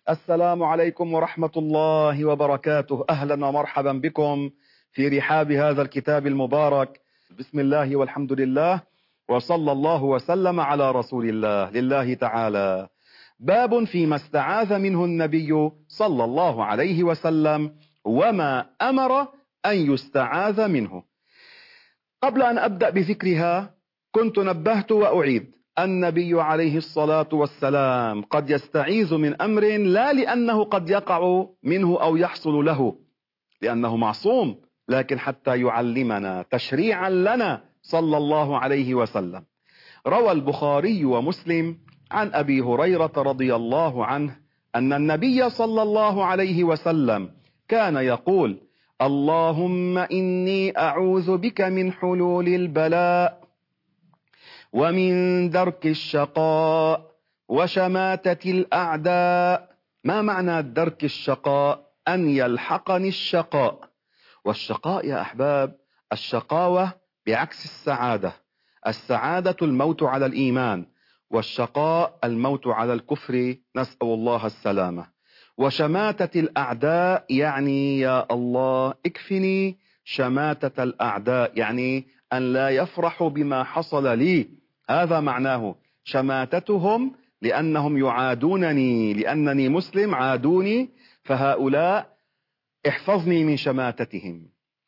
السلام عليكم ورحمة الله وبركاته. أهلا ومرحبا بكم في رحاب هذا الكتاب المبارك. بسم الله والحمد لله وصلى الله وسلم على رسول الله. لله تعالى باب فيما استعاذ منه النبي صلى الله عليه وسلم وما أمر أن يستعاذ منه. قبل أن أبدأ بذكرها كنت نبهت وأعيد: النبي عليه الصلاة والسلام قد يستعيذ من أمر لا لأنه قد يقع منه أو يحصل له لأنه معصوم، لكن حتى يعلمنا تشريعا لنا صلى الله عليه وسلم. روى البخاري ومسلم عن أبي هريرة رضي الله عنه أن النبي صلى الله عليه وسلم كان يقول: اللهم إني أعوذ بك من حلول البلاء ومن درك الشقاء وشماتة الأعداء. ما معنى درك الشقاء؟ أن يلحقني الشقاء. والشقاء يا أحباب، الشقاوة بعكس السعادة. السعادة الموت على الإيمان، والشقاء الموت على الكفر، نسأل الله السلامة. وشماتة الأعداء يعني يا الله اكفني شماتة الأعداء، يعني أن لا يفرحوا بما حصل لي. هذا معناه شماتتهم، لأنهم يعادونني، لأنني مسلم عادوني، فهؤلاء احفظني من شماتتهم.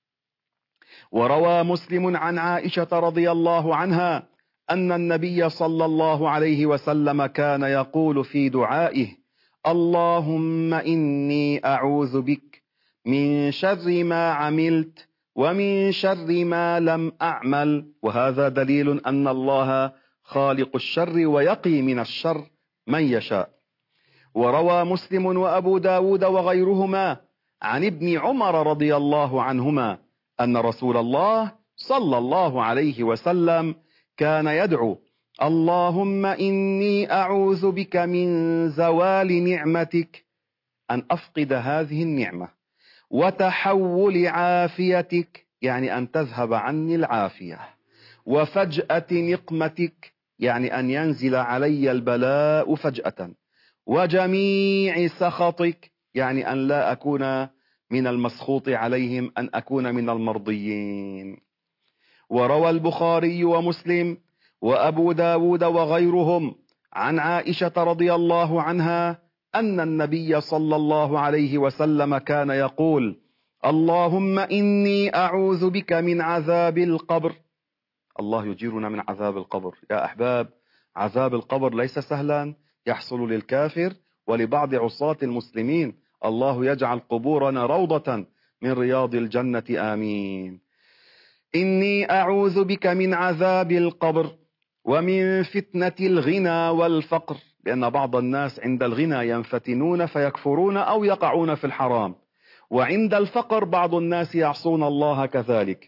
وروى مسلم عن عائشة رضي الله عنها أن النبي صلى الله عليه وسلم كان يقول في دعائه: اللهم إني أعوذ بك من شر ما عملت ومن شر ما لم أعمل. وهذا دليل أن الله خالق الشر ويقي من الشر من يشاء. وروى مسلم وأبو داود وغيرهما عن ابن عمر رضي الله عنهما أن رسول الله صلى الله عليه وسلم كان يدعو: اللهم إني أعوذ بك من زوال نعمتك، أن أفقد هذه النعمة، وتحول عافيتك، يعني أن تذهب عني العافية، وفجأة نقمتك، يعني أن ينزل علي البلاء فجأة، وجميع سخطك، يعني أن لا أكون من المسخوط عليهم، أن أكون من المرضيين. وروى البخاري ومسلم وأبو داود وغيرهم عن عائشة رضي الله عنها أن النبي صلى الله عليه وسلم كان يقول: اللهم إني أعوذ بك من عذاب القبر. الله يجيرنا من عذاب القبر. يا أحباب، عذاب القبر ليس سهلا، يحصل للكافر ولبعض عصاة المسلمين. الله يجعل قبورنا روضة من رياض الجنة، آمين. إني أعوذ بك من عذاب القبر ومن فتنة الغنى والفقر، لأن بعض الناس عند الغنى ينفتنون فيكفرون أو يقعون في الحرام، وعند الفقر بعض الناس يعصون الله كذلك.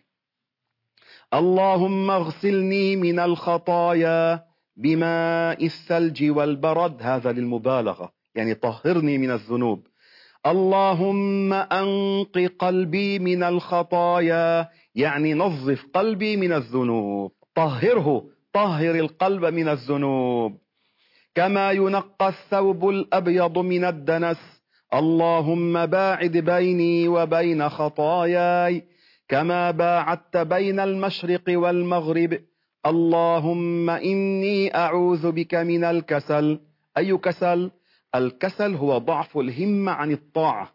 اللهم اغسلني من الخطايا بماء الثلج والبرد، هذا للمبالغة، يعني طهرني من الذنوب. اللهم أنق قلبي من الخطايا، يعني نظف قلبي من الذنوب، طهره، طهر القلب من الذنوب كما ينقى الثوب الأبيض من الدنس. اللهم باعد بيني وبين خطاياي كما باعدت بين المشرق والمغرب. اللهم إني أعوذ بك من الكسل. أي كسل؟ الكسل هو ضعف الهمة عن الطاعة،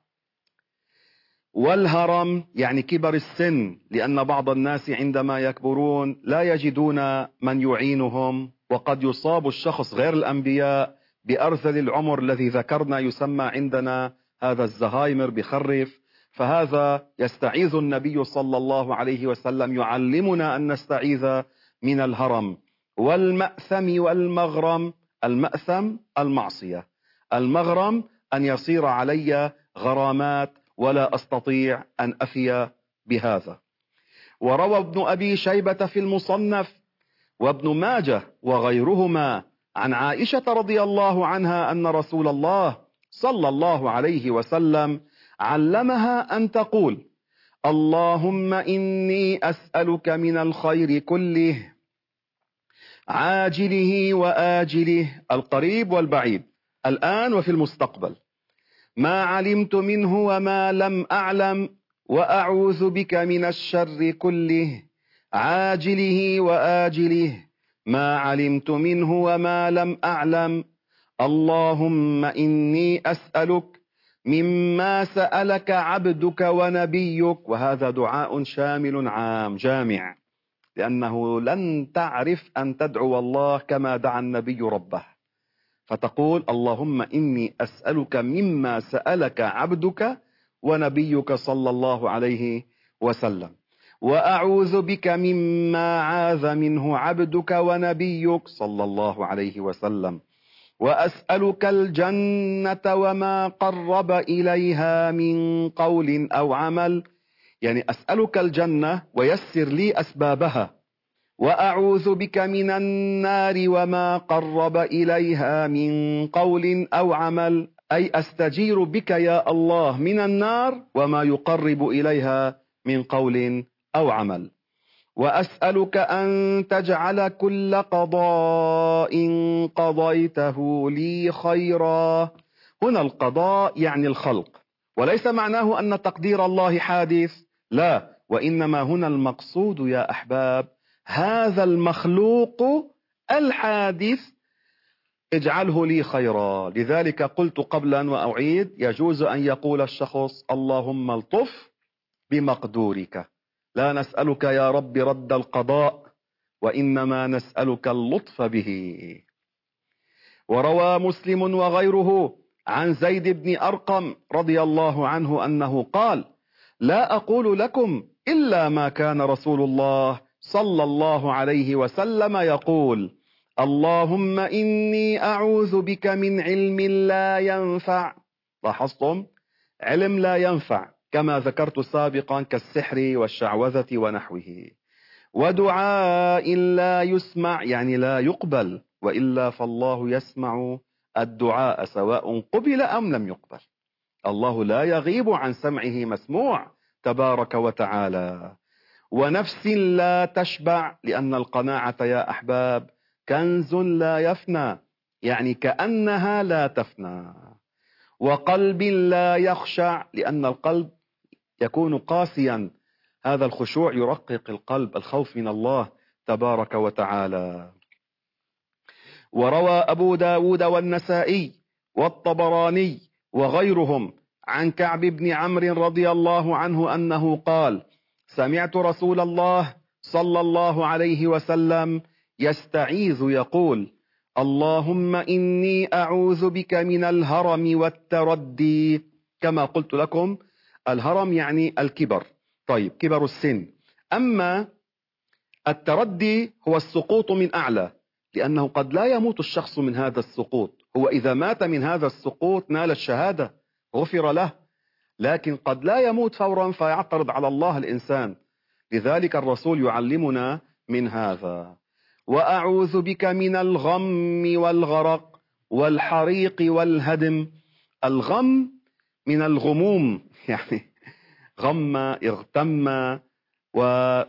والهرم يعني كبر السن، لأن بعض الناس عندما يكبرون لا يجدون من يعينهم، وقد يصاب الشخص غير الأنبياء بأرذل العمر الذي ذكرنا، يسمى عندنا هذا الزهايمر بخرف. فهذا يستعيذ النبي صلى الله عليه وسلم، يعلمنا أن نستعيذ من الهرم والمأثم والمغرم. المأثم المعصية، المغرم أن يصير علي غرامات ولا أستطيع أن أفي بهذا. وروى ابن أبي شيبة في المصنف وابن ماجه وغيرهما عن عائشة رضي الله عنها أن رسول الله صلى الله عليه وسلم علمها أن تقول: اللهم إني أسألك من الخير كله عاجله وآجله، القريب والبعيد، الآن وفي المستقبل، ما علمت منه وما لم أعلم، وأعوذ بك من الشر كله عاجله وآجله ما علمت منه وما لم أعلم. اللهم إني أسألك مما سألك عبدك ونبيك. وهذا دعاء شامل عام جامع، لأنه لن تعرف أن تدعو الله كما دعا النبي ربه، فتقول اللهم إني أسألك مما سألك عبدك ونبيك صلى الله عليه وسلم، وأعوذ بك مما عاذ منه عبدك ونبيك صلى الله عليه وسلم، وأسألك الجنة وما قرب إليها من قول أو عمل. يعني أسألك الجنة ويسر لي أسبابها، وأعوذ بك من النار وما قرب إليها من قول أو عمل، أي أستجير بك يا الله من النار وما يقرب إليها من قول أو عمل. وأسألك أن تجعل كل قضاء قضيته لي خيرا. هنا القضاء يعني الخلق، وليس معناه أن تقدير الله حادث، لا، وإنما هنا المقصود يا أحباب هذا المخلوق الحادث اجعله لي خيرا. لذلك قلت قبلا وأعيد، يجوز أن يقول الشخص اللهم الطف بمقدورك، لا نسألك يا رب رد القضاء، وإنما نسألك اللطف به. وروى مسلم وغيره عن زيد بن أرقم رضي الله عنه أنه قال: لا أقول لكم إلا ما كان رسول الله صلى الله عليه وسلم يقول: اللهم إني أعوذ بك من علم لا ينفع. لاحظتم؟ علم لا ينفع كما ذكرت سابقا كالسحر والشعوذة ونحوه، ودعاء لا يسمع يعني لا يقبل، وإلا فالله يسمع الدعاء سواء قبل أم لم يقبل. الله لا يغيب عن سمعه مسموع تبارك وتعالى. ونفس لا تشبع، لأن القناعة يا أحباب كنز لا يفنى، يعني كأنها لا تفنى. وقلب لا يخشع، لأن القلب يكون قاسيا، هذا الخشوع يرقق القلب، الخوف من الله تبارك وتعالى. وروى أبو داود والنسائي والطبراني وغيرهم عن كعب بن عمرو رضي الله عنه أنه قال: سمعت رسول الله صلى الله عليه وسلم يستعيذ يقول: اللهم إني أعوذ بك من الهرم والتردي. كما قلت لكم الهرم يعني الكبر، طيب كبر السن. أما التردي هو السقوط من أعلى، لأنه قد لا يموت الشخص من هذا السقوط، هو إذا مات من هذا السقوط نال الشهادة غفر له، لكن قد لا يموت فورا فيعترض على الله الإنسان، لذلك الرسول يعلمنا من هذا. وأعوذ بك من الغم والغرق والحريق والهدم. الغم من الغموم، يعني غم اغتم، وهو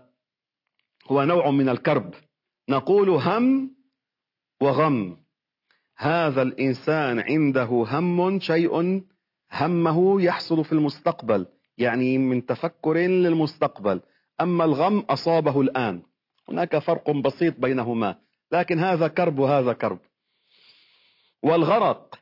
نوع من الكرب، نقول هم وغم. هذا الإنسان عنده هم، شيء همه يحصل في المستقبل، يعني من تفكر للمستقبل، أما الغم أصابه الآن، هناك فرق بسيط بينهما، لكن هذا كرب وهذا كرب. والغرق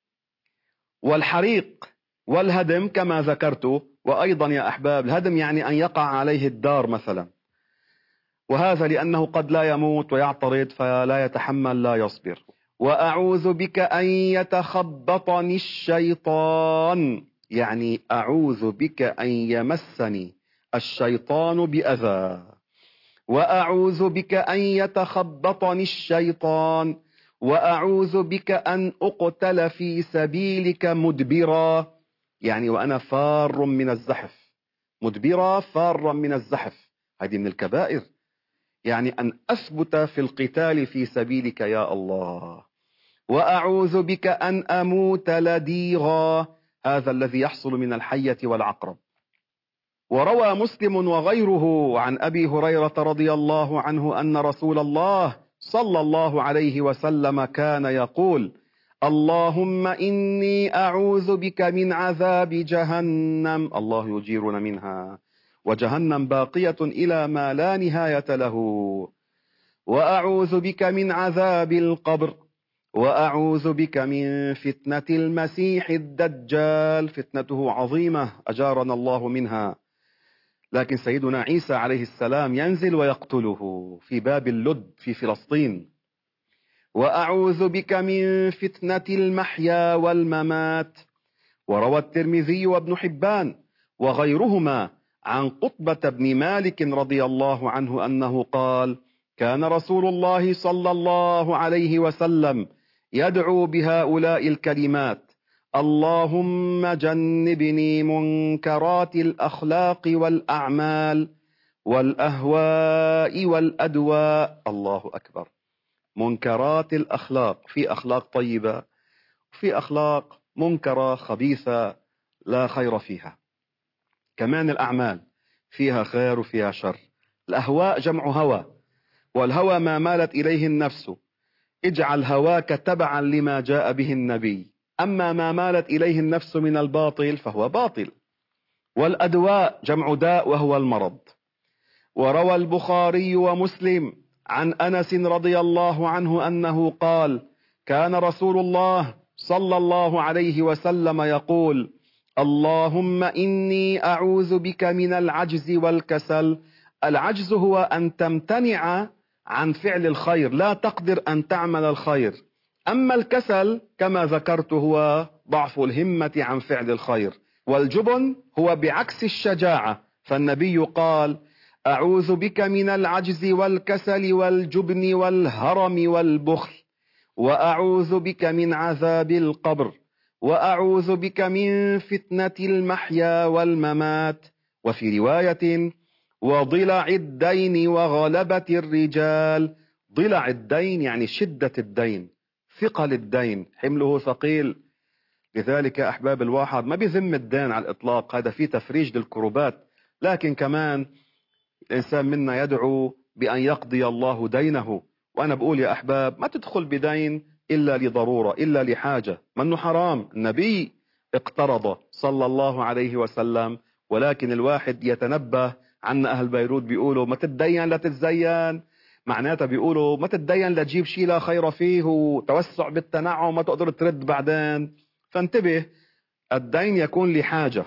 والحريق والهدم كما ذكرت. وأيضا يا أحباب الهدم يعني أن يقع عليه الدار مثلا، وهذا لأنه قد لا يموت ويعترض فلا يتحمل لا يصبر. وأعوذ بك أن يتخبطني الشيطان، يعني أعوذ بك أن يمسني الشيطان بأذى. وأعوذ بك أن يتخبطني الشيطان. وأعوذ بك أن أقتل في سبيلك مدبرا، يعني وأنا فار من الزحف، مدبرا فارا من الزحف، هذه من الكبائر، يعني أن أثبت في القتال في سبيلك يا الله. وأعوذ بك أن أموت لديغا، هذا الذي يحصل من الحية والعقرب. وروى مسلم وغيره عن أبي هريرة رضي الله عنه أن رسول الله صلى الله عليه وسلم كان يقول: اللهم إني أعوذ بك من عذاب جهنم، الله يجيرنا منها، وجهنم باقية إلى ما لا نهاية له. وأعوذ بك من عذاب القبر، وأعوذ بك من فتنة المسيح الدجال، فتنته عظيمة أجارنا الله منها. لكن سيدنا عيسى عليه السلام ينزل ويقتله في باب اللد في فلسطين. وأعوذ بك من فتنة المحيا والممات. وروى الترمذي وابن حبان وغيرهما عن قطبة بن مالك رضي الله عنه أنه قال: كان رسول الله صلى الله عليه وسلم يدعو بهؤلاء الكلمات: اللهم جنبني منكرات الأخلاق والأعمال والأهواء والأدواء. الله أكبر. منكرات الأخلاق، في أخلاق طيبة وفي أخلاق منكرة خبيثة لا خير فيها. كمان الأعمال فيها خير وفيها شر. الأهواء جمع هوى، والهوى ما مالت إليه النفس، اجعل هواك تبعا لما جاء به النبي. أما ما مالت إليه النفس من الباطل فهو باطل. والأدواء جمع داء وهو المرض. وروى البخاري ومسلم عن أنس رضي الله عنه أنه قال: كان رسول الله صلى الله عليه وسلم يقول: اللهم إني أعوذ بك من العجز والكسل. العجز هو أن تمتنع عن فعل الخير، لا تقدر أن تعمل الخير. أما الكسل كما ذكرت هو ضعف الهمة عن فعل الخير. والجبن هو بعكس الشجاعة، فالنبي قال: أعوذ بك من العجز والكسل والجبن والهرم والبخل، وأعوذ بك من عذاب القبر، وأعوذ بك من فتنة المحيا والممات. وفي رواية: وضلع الدين وغلبة الرجال. ضلع الدين يعني شدة الدين، ثقل الدين، حمله ثقيل. لذلك أحباب الواحد ما بيذم الدين على الإطلاق، هذا فيه تفريج للكروبات، لكن كمان الإنسان منا يدعو بأن يقضي الله دينه. وأنا بقول يا أحباب ما تدخل بدين إلا لضرورة، إلا لحاجة، منه حرام. النبي اقترض صلى الله عليه وسلم، ولكن الواحد يتنبه. عنا أهل بيروت بيقولوا ما تتدين لا تتزين، معناتها بيقولوا ما تتدين لا تجيب شيء لا خير فيه، وتوسع بالتنعم ما تقدر ترد بعدين. فانتبه، الدين يكون لحاجة.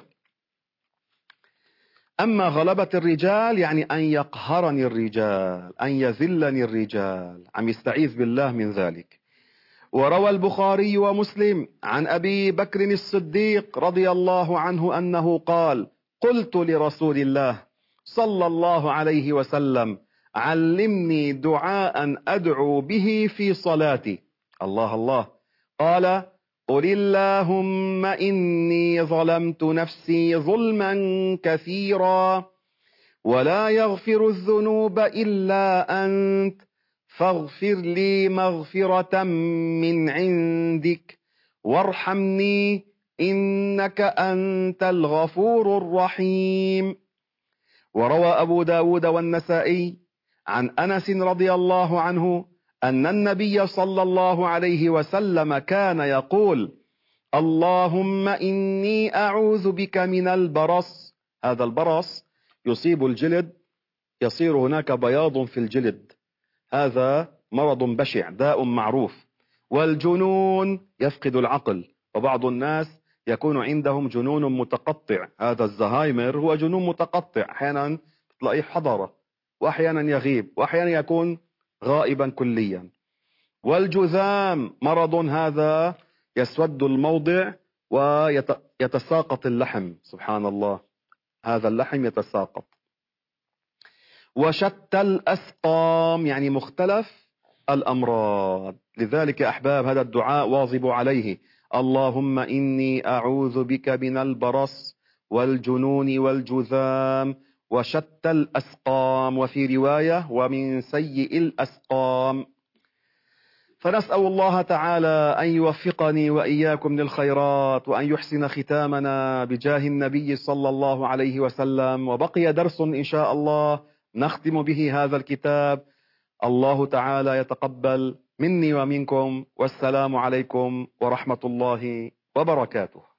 أما غلبة الرجال يعني أن يقهرني الرجال، أن يذلني الرجال، عم يستعيذ بالله من ذلك. وروى البخاري ومسلم عن أبي بكر الصديق رضي الله عنه أنه قال: قلت لرسول الله صلى الله عليه وسلم: علمني دعاء أدعو به في صلاتي. الله الله. قال: قل اللهم إني ظلمت نفسي ظلما كثيرا، ولا يغفر الذنوب إلا أنت، فاغفر لي مغفرة من عندك، وارحمني إنك أنت الغفور الرحيم. وروى أبو داود والنسائي عن أنس رضي الله عنه أن النبي صلى الله عليه وسلم كان يقول: اللهم إني أعوذ بك من البرص. هذا البرص يصيب الجلد، يصير هناك بياض في الجلد، هذا مرض بشع، داء معروف. والجنون، يفقد العقل، وبعض الناس يكون عندهم جنون متقطع، هذا الزهايمر هو جنون متقطع، أحيانا تلاقيه حضرة وأحيانا يغيب وأحيانا يكون غائبا كليا. والجذام مرض هذا يسود الموضع ويتساقط اللحم، سبحان الله، هذا اللحم يتساقط. وشتى الأسقام يعني مختلف الأمراض. لذلك أحباب هذا الدعاء واظبوا عليه: اللهم إني أعوذ بك من البرص والجنون والجذام وشتى الأسقام، وفي رواية: ومن سيء الأسقام. فنسأل الله تعالى أن يوفقني وإياكم للخيرات، وأن يحسن ختامنا بجاه النبي صلى الله عليه وسلم. وبقي درس إن شاء الله نختم به هذا الكتاب. الله تعالى يتقبل مني ومنكم، والسلام عليكم ورحمة الله وبركاته.